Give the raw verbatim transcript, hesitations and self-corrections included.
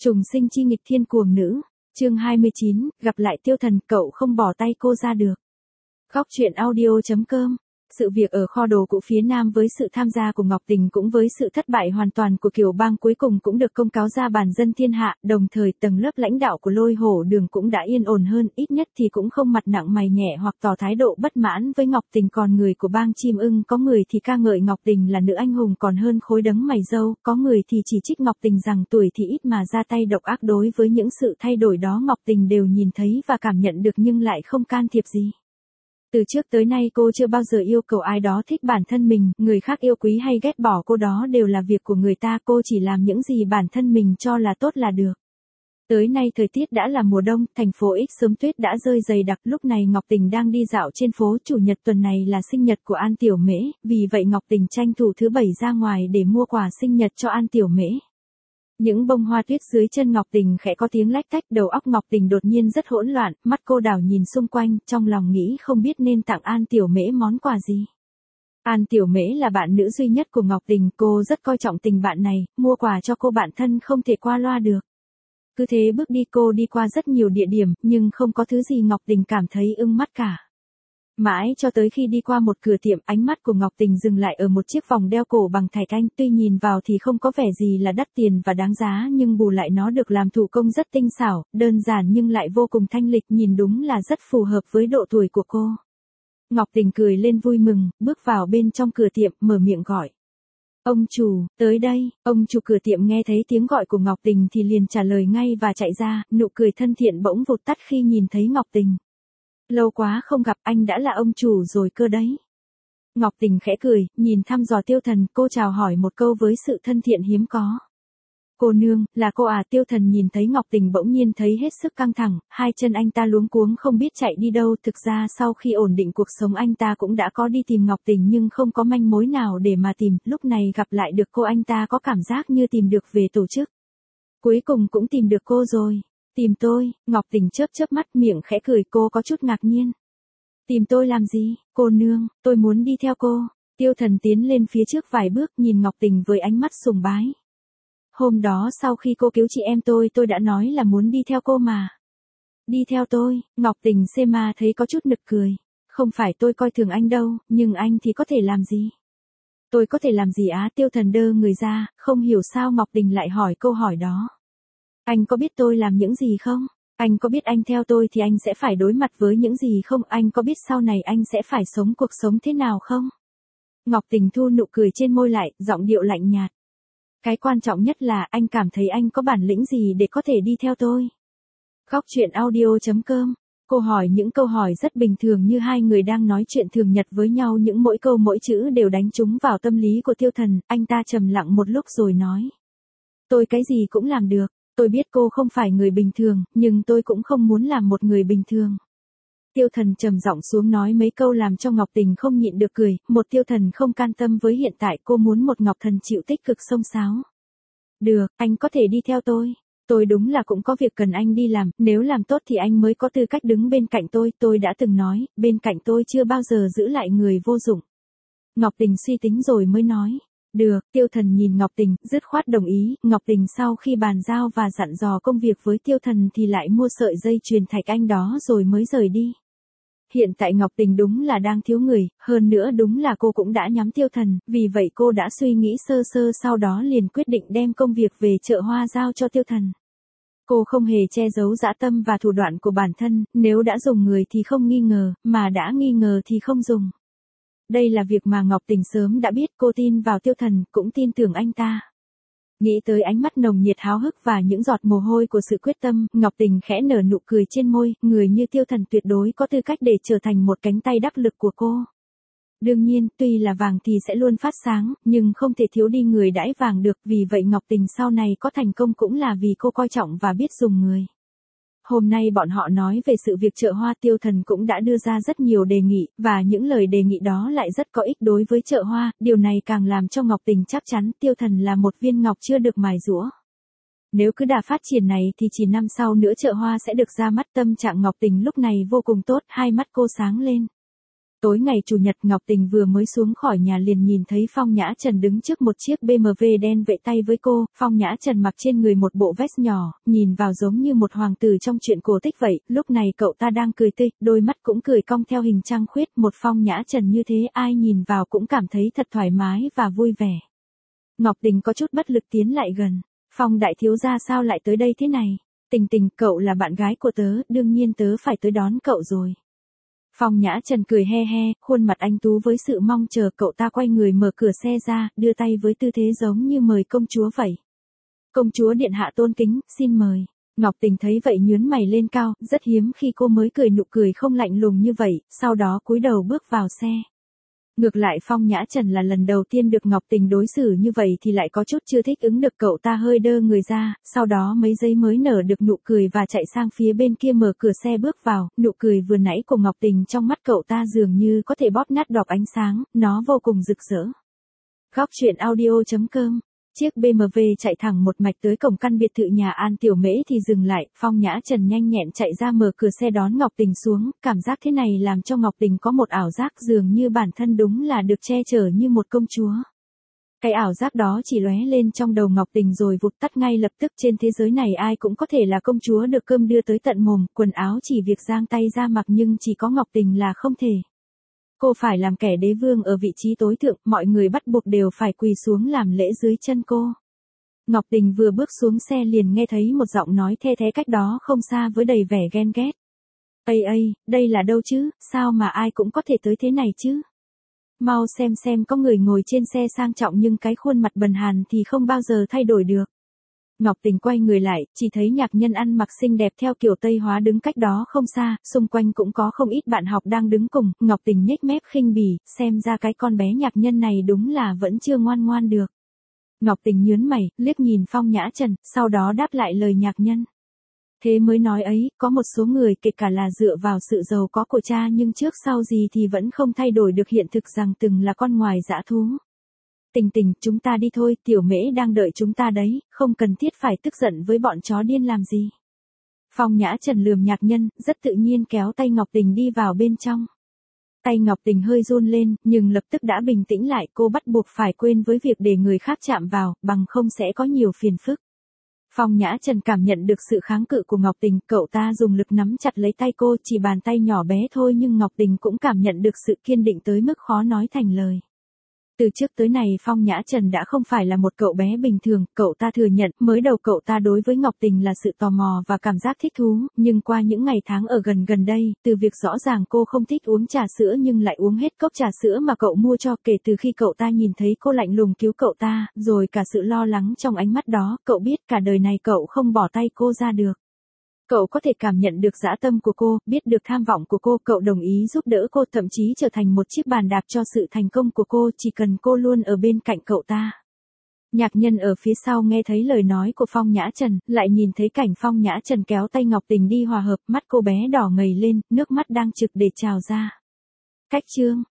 Trùng sinh chi nghịch thiên cuồng nữ, chương hai mươi chín, gặp lại Tiêu Thần, cậu không bỏ tay cô ra được. Góc truyện audio chấm com. Sự việc ở kho đồ cũ phía Nam với sự tham gia của Ngọc Tình cũng với sự thất bại hoàn toàn của Kiều Bang cuối cùng cũng được công cáo ra bàn dân thiên hạ, đồng thời tầng lớp lãnh đạo của Lôi Hổ Đường cũng đã yên ổn hơn, ít nhất thì cũng không mặt nặng mày nhẹ hoặc tỏ thái độ bất mãn với Ngọc Tình. Còn người của bang Chim Ưng có người thì ca ngợi Ngọc Tình là nữ anh hùng còn hơn khối đấng mày râu, có người thì chỉ trích Ngọc Tình rằng tuổi thì ít mà ra tay độc ác. Đối với những sự thay đổi đó Ngọc Tình đều nhìn thấy và cảm nhận được nhưng lại không can thiệp gì. Từ trước tới nay cô chưa bao giờ yêu cầu ai đó thích bản thân mình, người khác yêu quý hay ghét bỏ cô đó đều là việc của người ta, cô chỉ làm những gì bản thân mình cho là tốt là được. Tới nay thời tiết đã là mùa đông, thành phố X sớm tuyết đã rơi dày đặc, lúc này Ngọc Tình đang đi dạo trên phố. Chủ nhật tuần này là sinh nhật của An Tiểu Mễ, vì vậy Ngọc Tình tranh thủ thứ bảy ra ngoài để mua quà sinh nhật cho An Tiểu Mễ. Những bông hoa tuyết dưới chân Ngọc Tình khẽ có tiếng lách tách, đầu óc Ngọc Tình đột nhiên rất hỗn loạn, mắt cô đảo nhìn xung quanh, trong lòng nghĩ không biết nên tặng An Tiểu Mễ món quà gì. An Tiểu Mễ là bạn nữ duy nhất của Ngọc Tình, cô rất coi trọng tình bạn này, mua quà cho cô bạn thân không thể qua loa được. Cứ thế bước đi, cô đi qua rất nhiều địa điểm, nhưng không có thứ gì Ngọc Tình cảm thấy ưng mắt cả. Mãi cho tới khi đi qua một cửa tiệm, ánh mắt của Ngọc Tình dừng lại ở một chiếc vòng đeo cổ bằng thạch anh, tuy nhìn vào thì không có vẻ gì là đắt tiền và đáng giá nhưng bù lại nó được làm thủ công rất tinh xảo, đơn giản nhưng lại vô cùng thanh lịch, nhìn đúng là rất phù hợp với độ tuổi của cô. Ngọc Tình cười lên vui mừng, bước vào bên trong cửa tiệm, mở miệng gọi. Ông chủ, tới đây. Ông chủ cửa tiệm nghe thấy tiếng gọi của Ngọc Tình thì liền trả lời ngay và chạy ra, nụ cười thân thiện bỗng vụt tắt khi nhìn thấy Ngọc Tình. Lâu quá không gặp, anh đã là ông chủ rồi cơ đấy. Ngọc Tình khẽ cười, nhìn thăm dò Tiêu Thần, cô chào hỏi một câu với sự thân thiện hiếm có. Cô nương, là cô à? Tiêu Thần nhìn thấy Ngọc Tình bỗng nhiên thấy hết sức căng thẳng, hai chân anh ta luống cuống không biết chạy đi đâu. Thực ra sau khi ổn định cuộc sống anh ta cũng đã có đi tìm Ngọc Tình nhưng không có manh mối nào để mà tìm, lúc này gặp lại được cô anh ta có cảm giác như tìm được về tổ chức. Cuối cùng cũng tìm được cô rồi. Tìm tôi? Ngọc Tình chớp chớp mắt, miệng khẽ cười, cô có chút ngạc nhiên. Tìm tôi làm gì? Cô nương, tôi muốn đi theo cô. Tiêu Thần tiến lên phía trước vài bước, nhìn Ngọc Tình với ánh mắt sùng bái. Hôm đó sau khi cô cứu chị em tôi, tôi đã nói là muốn đi theo cô mà. Đi theo tôi? Ngọc Tình xê ma thấy có chút nực cười. Không phải tôi coi thường anh đâu, nhưng anh thì có thể làm gì? Tôi có thể làm gì á? Tiêu Thần đơ người ra, không hiểu sao Ngọc Tình lại hỏi câu hỏi đó. Anh có biết tôi làm những gì không? Anh có biết anh theo tôi thì anh sẽ phải đối mặt với những gì không? Anh có biết sau này anh sẽ phải sống cuộc sống thế nào không? Ngọc Tình thu nụ cười trên môi lại, giọng điệu lạnh nhạt. Cái quan trọng nhất là anh cảm thấy anh có bản lĩnh gì để có thể đi theo tôi? Góc truyện audio chấm com. Cô hỏi những câu hỏi rất bình thường như hai người đang nói chuyện thường nhật với nhau, những mỗi câu mỗi chữ đều đánh trúng vào tâm lý của Tiêu Thần. Anh ta trầm lặng một lúc rồi nói. Tôi cái gì cũng làm được. Tôi biết cô không phải người bình thường, nhưng tôi cũng không muốn làm một người bình thường. Tiêu Thần trầm giọng xuống nói mấy câu làm cho Ngọc Tình không nhịn được cười, một Tiêu Thần không can tâm với hiện tại, cô muốn một Ngọc Thần chịu tích cực xông xáo. Được, anh có thể đi theo tôi. Tôi đúng là cũng có việc cần anh đi làm, nếu làm tốt thì anh mới có tư cách đứng bên cạnh tôi, tôi đã từng nói, bên cạnh tôi chưa bao giờ giữ lại người vô dụng. Ngọc Tình suy tính rồi mới nói. Được, Tiêu Thần nhìn Ngọc Tình, dứt khoát đồng ý. Ngọc Tình sau khi bàn giao và dặn dò công việc với Tiêu Thần thì lại mua sợi dây chuyền thạch anh đó rồi mới rời đi. Hiện tại Ngọc Tình đúng là đang thiếu người, hơn nữa đúng là cô cũng đã nhắm Tiêu Thần, vì vậy cô đã suy nghĩ sơ sơ sau đó liền quyết định đem công việc về chợ hoa giao cho Tiêu Thần. Cô không hề che giấu dã tâm và thủ đoạn của bản thân, nếu đã dùng người thì không nghi ngờ, mà đã nghi ngờ thì không dùng. Đây là việc mà Ngọc Tình sớm đã biết, cô tin vào Tiêu Thần, cũng tin tưởng anh ta. Nghĩ tới ánh mắt nồng nhiệt háo hức và những giọt mồ hôi của sự quyết tâm, Ngọc Tình khẽ nở nụ cười trên môi, người như Tiêu Thần tuyệt đối có tư cách để trở thành một cánh tay đắc lực của cô. Đương nhiên, tuy là vàng thì sẽ luôn phát sáng, nhưng không thể thiếu đi người đãi vàng được, vì vậy Ngọc Tình sau này có thành công cũng là vì cô coi trọng và biết dùng người. Hôm nay bọn họ nói về sự việc chợ hoa, Tiêu Thần cũng đã đưa ra rất nhiều đề nghị, và những lời đề nghị đó lại rất có ích đối với chợ hoa, điều này càng làm cho Ngọc Tình chắc chắn Tiêu Thần là một viên ngọc chưa được mài giũa. Nếu cứ đà phát triển này thì chỉ năm sau nữa chợ hoa sẽ được ra mắt. Tâm trạng Ngọc Tình lúc này vô cùng tốt, hai mắt cô sáng lên. Tối ngày Chủ nhật Ngọc Tình vừa mới xuống khỏi nhà liền nhìn thấy Phong Nhã Trần đứng trước một chiếc bê em vê đen vẫy tay với cô, Phong Nhã Trần mặc trên người một bộ vest nhỏ, nhìn vào giống như một hoàng tử trong truyện cổ tích vậy, lúc này cậu ta đang cười tươi, đôi mắt cũng cười cong theo hình trăng khuyết, một Phong Nhã Trần như thế ai nhìn vào cũng cảm thấy thật thoải mái và vui vẻ. Ngọc Tình có chút bất lực tiến lại gần, Phong đại thiếu gia sao lại tới đây thế này? Tình Tình, cậu là bạn gái của tớ, đương nhiên tớ phải tới đón cậu rồi. Phong Nhã Trần cười he he, khuôn mặt anh tú với sự mong chờ, cậu ta quay người mở cửa xe ra, đưa tay với tư thế giống như mời công chúa vậy. Công chúa điện hạ tôn kính, xin mời. Ngọc Tình thấy vậy nhướng mày lên cao, rất hiếm khi cô mới cười nụ cười không lạnh lùng như vậy, sau đó cúi đầu bước vào xe. Ngược lại Phong Nhã Trần là lần đầu tiên được Ngọc Tình đối xử như vậy thì lại có chút chưa thích ứng được, cậu ta hơi đơ người ra, sau đó mấy giây mới nở được nụ cười và chạy sang phía bên kia mở cửa xe bước vào, nụ cười vừa nãy của Ngọc Tình trong mắt cậu ta dường như có thể bóp nát đọc ánh sáng, nó vô cùng rực rỡ. Góc truyện audio chấm com. Chiếc bê em vê chạy thẳng một mạch tới cổng căn biệt thự nhà An Tiểu Mễ thì dừng lại, Phong Nhã Trần nhanh nhẹn chạy ra mở cửa xe đón Ngọc Tình xuống, cảm giác thế này làm cho Ngọc Tình có một ảo giác dường như bản thân đúng là được che chở như một công chúa. Cái ảo giác đó chỉ lóe lên trong đầu Ngọc Tình rồi vụt tắt ngay lập tức, trên thế giới này ai cũng có thể là công chúa được cơm đưa tới tận mồm, quần áo chỉ việc giang tay ra mặc nhưng chỉ có Ngọc Tình là không thể. Cô phải làm kẻ đế vương ở vị trí tối thượng, mọi người bắt buộc đều phải quỳ xuống làm lễ dưới chân cô. Ngọc Tình vừa bước xuống xe liền nghe thấy một giọng nói the thé cách đó không xa với đầy vẻ ghen ghét. Ây ây, đây là đâu chứ, sao mà ai cũng có thể tới thế này chứ? Mau xem xem, có người ngồi trên xe sang trọng nhưng cái khuôn mặt bần hàn thì không bao giờ thay đổi được. Ngọc Tình quay người lại, chỉ thấy nhạc nhân ăn mặc xinh đẹp theo kiểu Tây hóa đứng cách đó không xa, xung quanh cũng có không ít bạn học đang đứng cùng, Ngọc Tình nhếch mép khinh bỉ, xem ra cái con bé nhạc nhân này đúng là vẫn chưa ngoan ngoan được. Ngọc Tình nhướng mày, liếc nhìn Phong Nhã Trần, sau đó đáp lại lời nhạc nhân. Thế mới nói ấy, có một số người kể cả là dựa vào sự giàu có của cha nhưng trước sau gì thì vẫn không thay đổi được hiện thực rằng từng là con ngoài dã thú. Tình Tình, chúng ta đi thôi, Tiểu Mễ đang đợi chúng ta đấy, không cần thiết phải tức giận với bọn chó điên làm gì. Phong Nhã Trần lườm nhạc nhân, rất tự nhiên kéo tay Ngọc Tình đi vào bên trong. Tay Ngọc Tình hơi run lên, nhưng lập tức đã bình tĩnh lại, cô bắt buộc phải quên với việc để người khác chạm vào, bằng không sẽ có nhiều phiền phức. Phong Nhã Trần cảm nhận được sự kháng cự của Ngọc Tình, cậu ta dùng lực nắm chặt lấy tay cô, chỉ bàn tay nhỏ bé thôi nhưng Ngọc Tình cũng cảm nhận được sự kiên định tới mức khó nói thành lời. Từ trước tới nay Phong Nhã Trần đã không phải là một cậu bé bình thường, cậu ta thừa nhận, mới đầu cậu ta đối với Ngọc Tình là sự tò mò và cảm giác thích thú, nhưng qua những ngày tháng ở gần gần đây, từ việc rõ ràng cô không thích uống trà sữa nhưng lại uống hết cốc trà sữa mà cậu mua cho, kể từ khi cậu ta nhìn thấy cô lạnh lùng cứu cậu ta, rồi cả sự lo lắng trong ánh mắt đó, cậu biết cả đời này cậu không bỏ tay cô ra được. Cậu có thể cảm nhận được dã tâm của cô, biết được tham vọng của cô, cậu đồng ý giúp đỡ cô, thậm chí trở thành một chiếc bàn đạp cho sự thành công của cô, chỉ cần cô luôn ở bên cạnh cậu ta. Nhạc nhân ở phía sau nghe thấy lời nói của Phong Nhã Trần, lại nhìn thấy cảnh Phong Nhã Trần kéo tay Ngọc Tình đi hòa hợp, mắt cô bé đỏ ngầy lên, nước mắt đang trực để trào ra. Cách chương